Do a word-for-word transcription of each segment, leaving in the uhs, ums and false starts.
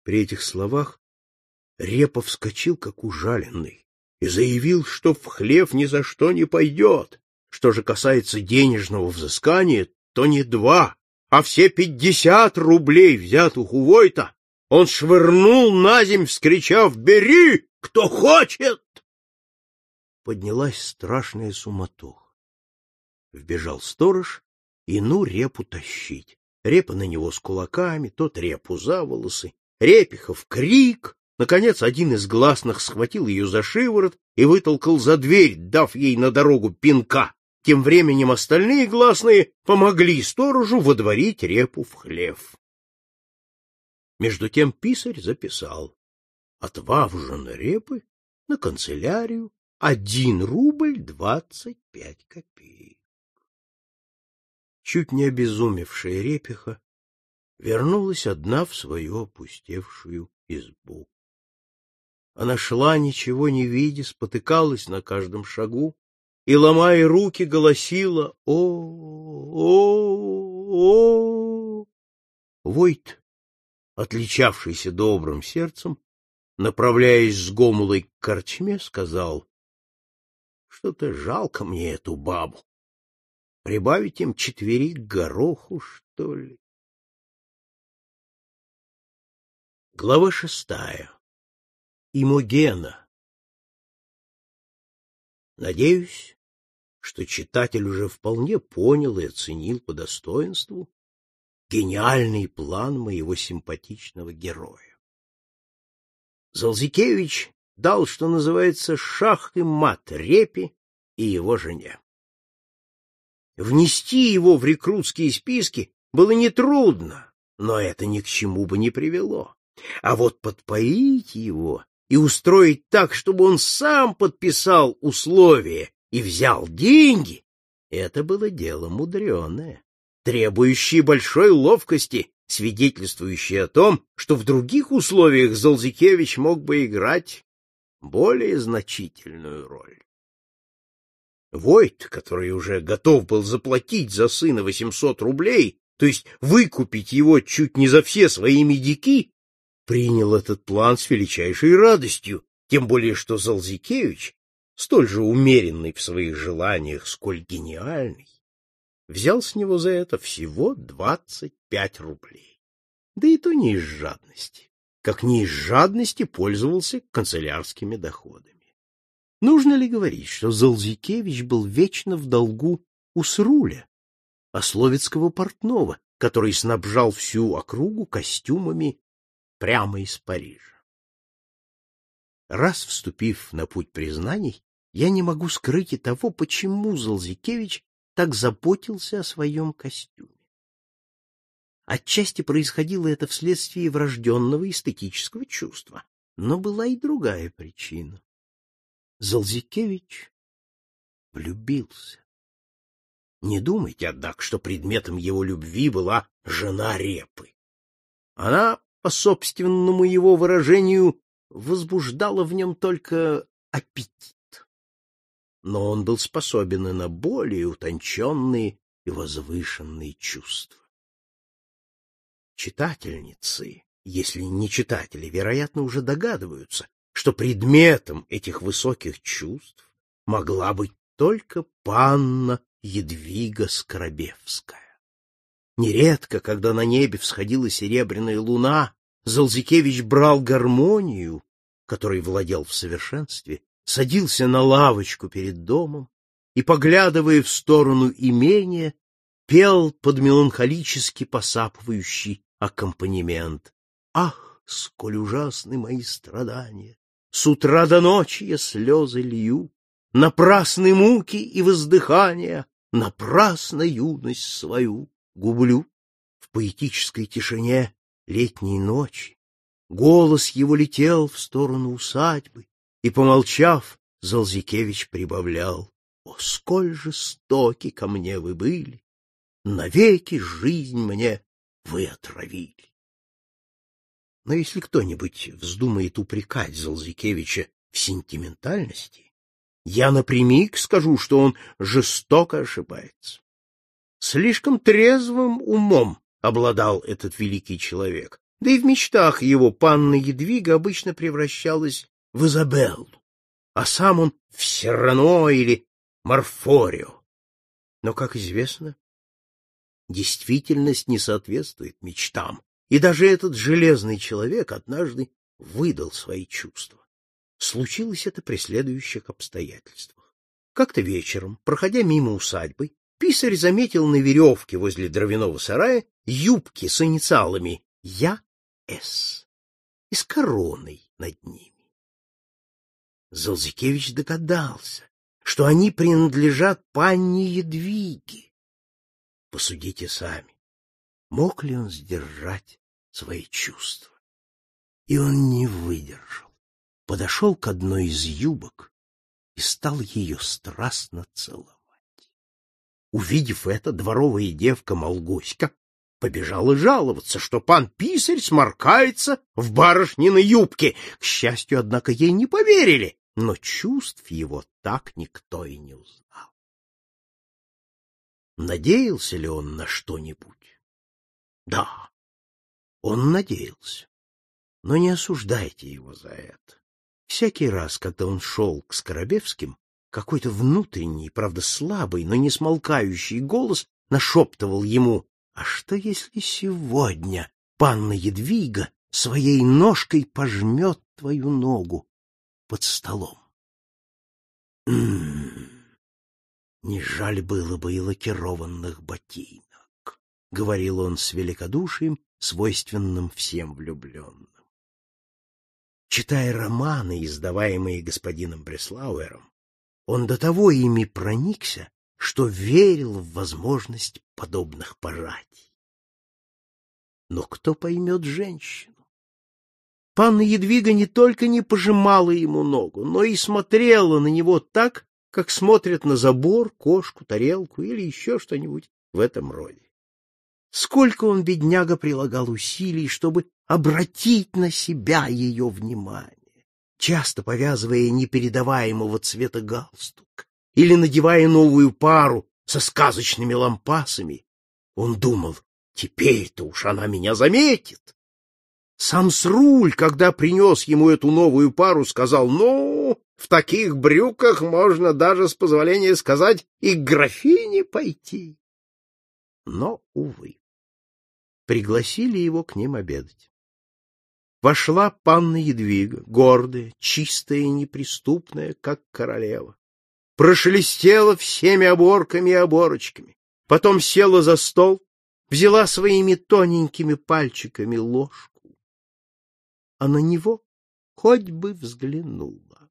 При этих словах Репа вскочил, как ужаленный, и заявил, что в хлев ни за что не пойдет. Что же касается денежного взыскания, то не два, а все пятьдесят рублей, взятых у Войта, он швырнул наземь, вскричав: «Бери, кто хочет!» Поднялась страшная суматоха. Вбежал сторож и ну Репу тащить. Репа на него с кулаками, тот Репу за волосы, Репихов крик. Наконец один из гласных схватил ее за шиворот и вытолкал за дверь, дав ей на дорогу пинка. Тем временем остальные гласные помогли сторожу водворить Репу в хлев. Между тем писарь записал: от Вавжина Репы на канцелярию один рубль двадцать пять копеек. Чуть не обезумевшая Репиха вернулась одна в свою опустевшую избу. Она шла, ничего не видя, спотыкалась на каждом шагу и, ломая руки, голосила: «О-о-о!» Войт, отличавшийся добрым сердцем, направляясь с Гомулой к корчме, сказал: «Что-то жалко мне эту бабу. Прибавить им четверик гороху, что ли?» Глава шестая. Имогена. Надеюсь, что читатель уже вполне понял и оценил по достоинству гениальный план моего симпатичного героя. Залзикевич дал, что называется, шах и мат Репе и его жене. Внести его в рекрутские списки было нетрудно, но это ни к чему бы не привело. А вот подпоить его и устроить так, чтобы он сам подписал условия и взял деньги, это было дело мудреное, требующее большой ловкости, свидетельствующее о том, что в других условиях Залзикевич мог бы играть более значительную роль. Войт, который уже готов был заплатить за сына восемьсот рублей, то есть выкупить его чуть не за все свои медики, принял этот план с величайшей радостью, тем более что Залзикевич, столь же умеренный в своих желаниях, сколь гениальный, взял с него за это всего двадцать пять рублей. Да и то не из жадности, как не из жадности пользовался канцелярскими доходами. Нужно ли говорить, что Залзикевич был вечно в долгу у Сруля, ословецкого портного, который снабжал всю округу костюмами прямо из Парижа? Раз вступив на путь признаний, я не могу скрыть и того, почему Залзикевич так заботился о своем костюме. Отчасти происходило это вследствие врожденного эстетического чувства, но была и другая причина. Залзикевич влюбился. Не думайте, однако, что предметом его любви была жена Репы. Она, по собственному его выражению, возбуждала в нем только аппетит. Но он был способен и на более утонченные и возвышенные чувства. Читательницы, если не читатели, вероятно, уже догадываются, что предметом этих высоких чувств могла быть только панна Едвига Скоробевская. Нередко, когда на небе всходила серебряная луна, Залзикевич брал гармонию, которой владел в совершенстве, садился на лавочку перед домом и, поглядывая в сторону имения, пел под меланхолически посапывающий аккомпанемент: «Ах, сколь ужасны мои страдания! С утра до ночи я слезы лью, напрасны муки и воздыхания, напрасно юность свою гублю». В поэтической тишине летней ночи голос его летел в сторону усадьбы, и, помолчав, Залзикевич прибавлял: «О, сколь жестоки ко мне вы были! Навеки жизнь мне вы отравили». Но если кто-нибудь вздумает упрекать Залзикевича в сентиментальности, я напрямик скажу, что он жестоко ошибается. Слишком трезвым умом обладал этот великий человек, Да и в мечтах его панна Едвига обычно превращалась в Изабеллу, а сам он в Сирано или Марфорио. Но, как известно, действительность не соответствует мечтам, и даже этот железный человек однажды выдал свои чувства. Случилось это при следующих обстоятельствах. Как-то вечером, проходя мимо усадьбы, писарь заметил на веревке возле дровяного сарая юбки с инициалами Я С и с короной над ними. Залзикевич догадался, что они принадлежат панне Едвиге. Посудите сами, мог ли он сдержать свои чувства? И он не выдержал, подошел к одной из юбок и стал ее страстно целовать. Увидев это, дворовая девка Молгоська побежала жаловаться, что пан писарь сморкается в барышниной юбке. К счастью, однако, ей не поверили, но чувств его так никто и не узнал. Надеялся ли он на что-нибудь? Да, он надеялся. Но не осуждайте его за это. Всякий раз, когда он шел к Скоробевским, какой-то внутренний, правда слабый, но не смолкающий голос нашептывал ему: «А что, если сегодня панна Едвига своей ножкой пожмет твою ногу под столом?» М-м-м, не жаль было бы и лакированных ботинок, — говорил он с великодушием, свойственным всем влюбленным. Читая романы, издаваемые господином Бреслауэром, он до того ими проникся, что верил в возможность подобных пожатий. Но кто поймет женщину? Панна Едвига не только не пожимала ему ногу, но и смотрела на него так, как смотрят на забор, кошку, тарелку или еще что-нибудь в этом роде. Сколько он, бедняга, прилагал усилий, чтобы обратить на себя ее внимание, часто повязывая непередаваемого цвета галстук или надевая новую пару со сказочными лампасами. Он думал: теперь-то уж она меня заметит. Сам Сруль, когда принес ему эту новую пару, сказал: ну, в таких брюках можно даже, с позволения сказать, и к графине пойти. Но, увы, пригласили его к ним обедать. Вошла панна Едвига, гордая, чистая и неприступная, как королева. Прошелестела всеми оборками и оборочками, потом села за стол, взяла своими тоненькими пальчиками ложку, а на него хоть бы взглянула.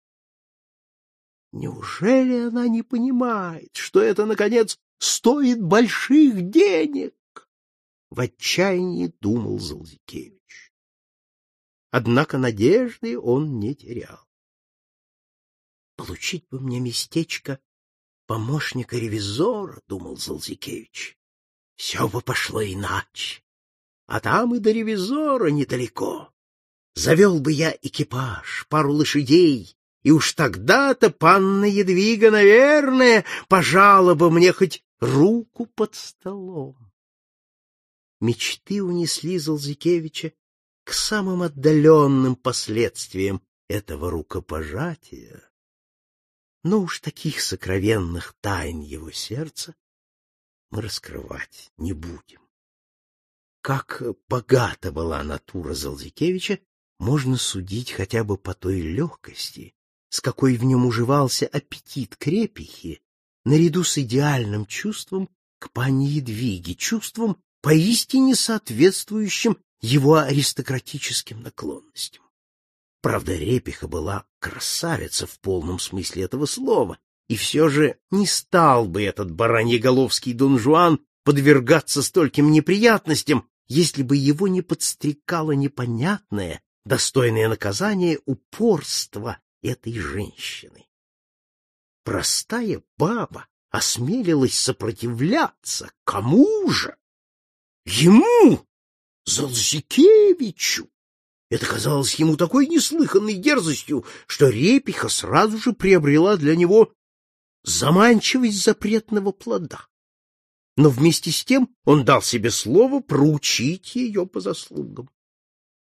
Неужели она не понимает, что это, наконец, стоит больших денег? В отчаянии думал Залзикевич. Однако надежды он не терял. Получить бы мне местечко помощника ревизора, думал Залзикевич. Все бы пошло иначе. А там и до ревизора недалеко. Завел бы я экипаж, пару лошадей, и уж тогда-то панна Едвига, наверное, пожала бы мне хоть руку под столом. Мечты унесли Залзикевича к самым отдаленным последствиям этого рукопожатия. Но уж таких сокровенных тайн его сердца мы раскрывать не будем. Как богата была натура Залзикевича, можно судить хотя бы по той легкости, с какой в нем уживался аппетит к репихе, наряду с идеальным чувством к панне Едвиге, чувством, поистине соответствующим его аристократическим наклонностям. Правда, репиха была красавица в полном смысле этого слова, и все же не стал бы этот бараньеголовский Дон Жуан подвергаться стольким неприятностям, если бы его не подстрекало непонятное, достойное наказания упорство этой женщины. Простая баба осмелилась сопротивляться. Кому же? Ему, Залзикевичу! Это казалось ему такой неслыханной дерзостью, что репиха сразу же приобрела для него заманчивость запретного плода. Но вместе с тем он дал себе слово проучить ее по заслугам.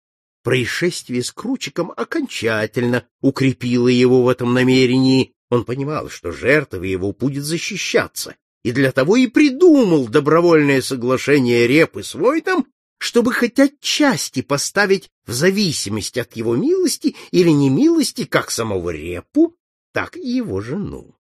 происшествие с Кручиком окончательно укрепило его в этом намерении. Он понимал, что жертва его будет защищаться, и для того и придумал добровольное соглашение Репы с Войтом, чтобы хоть отчасти поставить в зависимость от его милости или немилости как самого Репу, так и его жену.